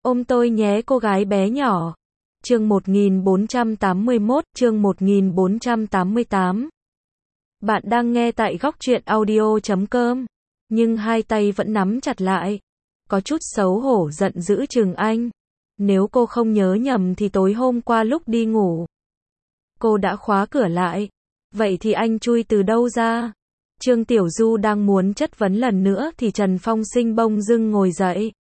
Ôm tôi nhé cô gái bé nhỏ. Chương 1481, chương 1488. Bạn đang nghe tại góc truyện audio.com, nhưng hai tay vẫn nắm chặt lại. Có chút xấu hổ giận dữ chừng anh. Nếu cô không nhớ nhầm thì tối hôm qua lúc đi ngủ, cô đã khóa cửa lại. Vậy thì anh chui từ đâu ra? Trương Tiểu Du đang muốn chất vấn lần nữa thì Trần Phong Sinh bỗng dưng ngồi dậy.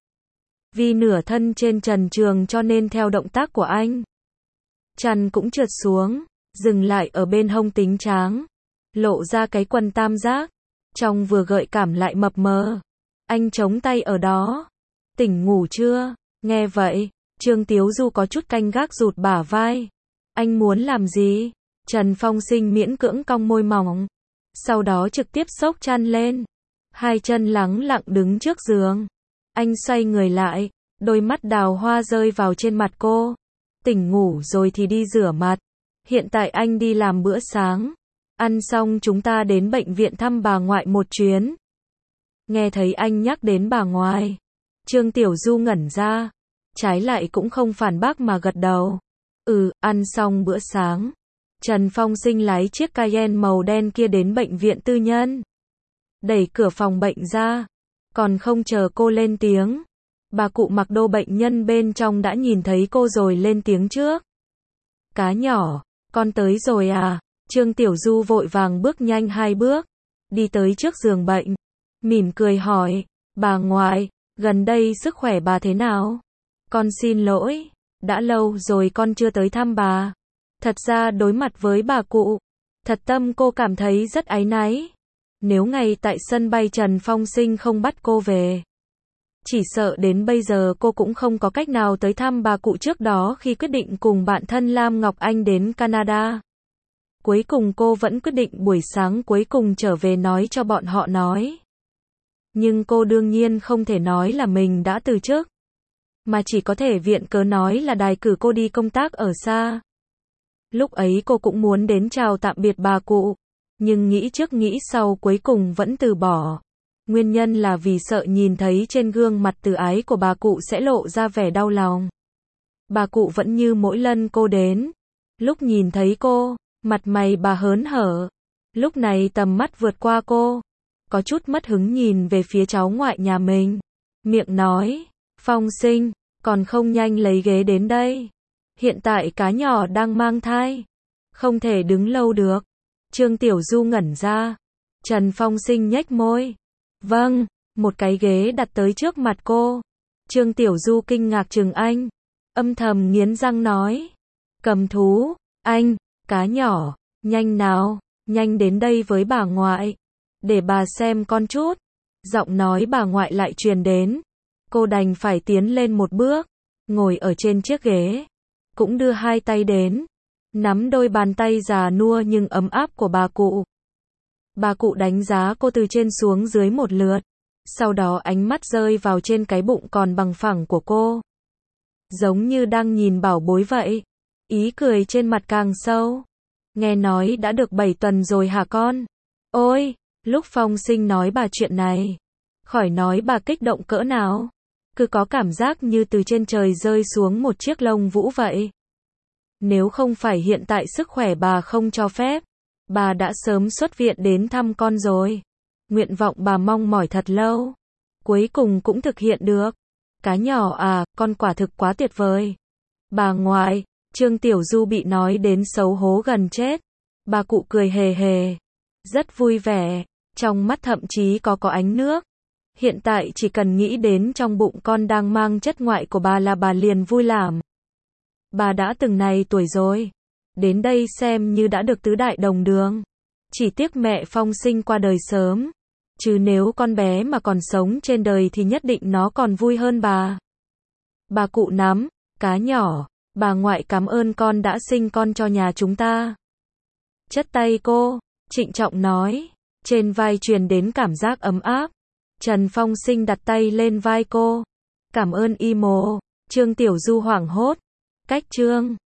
Vì nửa thân trên trần trường cho nên theo động tác của anh, chăn cũng trượt xuống, dừng lại ở bên hông tính tráng, lộ ra cái quần tam giác, trong vừa gợi cảm lại mập mờ. Anh chống tay ở đó. Tỉnh ngủ chưa? Nghe vậy, Trương Tiểu Du có chút canh gác rụt bả vai. Anh muốn làm gì? Trần Phong Sinh miễn cưỡng cong môi mỏng, sau đó trực tiếp xốc chăn lên, hai chân lắng lặng đứng trước giường. Anh xoay người lại, đôi mắt đào hoa rơi vào trên mặt cô. Tỉnh ngủ rồi thì đi rửa mặt. Hiện tại anh đi làm bữa sáng. Ăn xong chúng ta đến bệnh viện thăm bà ngoại một chuyến. Nghe thấy anh nhắc đến bà ngoại, Trương Tiểu Du ngẩn ra, trái lại cũng không phản bác mà gật đầu. Ăn xong bữa sáng, Trần Phong Sinh lái chiếc Cayenne màu đen kia đến bệnh viện tư nhân. Đẩy cửa phòng bệnh ra, còn không chờ cô lên tiếng, bà cụ mặc đồ bệnh nhân bên trong đã nhìn thấy cô rồi lên tiếng trước. Cá nhỏ, con tới rồi à? Trương Tiểu Du vội vàng bước nhanh 2 bước, đi tới trước giường bệnh, mỉm cười hỏi, bà ngoại, gần đây sức khỏe bà thế nào? Con xin lỗi, đã lâu rồi con chưa tới thăm bà. Thật ra đối mặt với bà cụ, thật tâm cô cảm thấy rất áy náy. Nếu ngay tại sân bay Trần Phong Sinh không bắt cô về, chỉ sợ đến bây giờ cô cũng không có cách nào tới thăm bà cụ trước đó khi quyết định cùng bạn thân Lam Ngọc Anh đến Canada. Cuối cùng cô vẫn quyết định buổi sáng cuối cùng trở về nói cho bọn họ nói. Nhưng cô đương nhiên không thể nói là mình đã từ chức, mà chỉ có thể viện cớ nói là đài cử cô đi công tác ở xa. Lúc ấy cô cũng muốn đến chào tạm biệt bà cụ, nhưng nghĩ trước nghĩ sau cuối cùng vẫn từ bỏ. Nguyên nhân là vì sợ nhìn thấy trên gương mặt từ ái của bà cụ sẽ lộ ra vẻ đau lòng. Bà cụ vẫn như mỗi lần cô đến, lúc nhìn thấy cô, mặt mày bà hớn hở. Lúc này tầm mắt vượt qua cô, có chút mất hứng nhìn về phía cháu ngoại nhà mình. Miệng nói, Phong Sinh, còn không nhanh lấy ghế đến đây. Hiện tại cá nhỏ đang mang thai, không thể đứng lâu được. Trương Tiểu Du ngẩn ra. Trần Phong Sinh nhếch môi. Vâng, một cái ghế đặt tới trước mặt cô. Trương Tiểu Du kinh ngạc chừng anh, âm thầm nghiến răng nói, cầm thú, anh, cá nhỏ, nhanh nào, nhanh đến đây với bà ngoại, để bà xem con chút. Giọng nói bà ngoại lại truyền đến. Cô đành phải tiến lên một bước, ngồi ở trên chiếc ghế, cũng đưa hai tay đến, nắm đôi bàn tay già nua nhưng ấm áp của bà cụ. Bà cụ đánh giá cô từ trên xuống dưới một lượt, sau đó ánh mắt rơi vào trên cái bụng còn bằng phẳng của cô, giống như đang nhìn bảo bối vậy. Ý cười trên mặt càng sâu. Nghe nói đã được 7 tuần rồi hả con? Ôi, lúc Phong Sinh nói bà chuyện này, khỏi nói bà kích động cỡ nào, cứ có cảm giác như từ trên trời rơi xuống một chiếc lông vũ vậy. Nếu không phải hiện tại sức khỏe bà không cho phép, bà đã sớm xuất viện đến thăm con rồi. Nguyện vọng bà mong mỏi thật lâu, cuối cùng cũng thực hiện được. Cá nhỏ à, con quả thực quá tuyệt vời. Bà ngoại, Trương Tiểu Du bị nói đến xấu hố gần chết. Bà cụ cười hề hề, rất vui vẻ, trong mắt thậm chí có ánh nước. Hiện tại chỉ cần nghĩ đến trong bụng con đang mang chất ngoại của bà là bà liền vui lắm. Bà đã từng này tuổi rồi, đến đây xem như đã được tứ đại đồng đường. Chỉ tiếc mẹ Phong Sinh qua đời sớm, chứ nếu con bé mà còn sống trên đời thì nhất định nó còn vui hơn bà. Bà cụ nắm, cá nhỏ, bà ngoại cảm ơn con đã sinh con cho nhà chúng ta. Chất tay cô, trịnh trọng nói, trên vai truyền đến cảm giác ấm áp. Trần Phong Sinh đặt tay lên vai cô. Cảm ơn y mồ. Trương Tiểu Du hoảng hốt. Cách Trương